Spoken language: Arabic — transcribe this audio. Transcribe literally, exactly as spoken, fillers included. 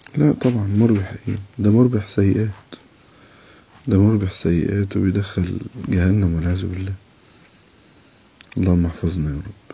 لا طبعا مربح ايه ده مربح سيئات ده مربح سيئات وبيدخل جهنم والعياذ بالله اللهم احفظنا يا رب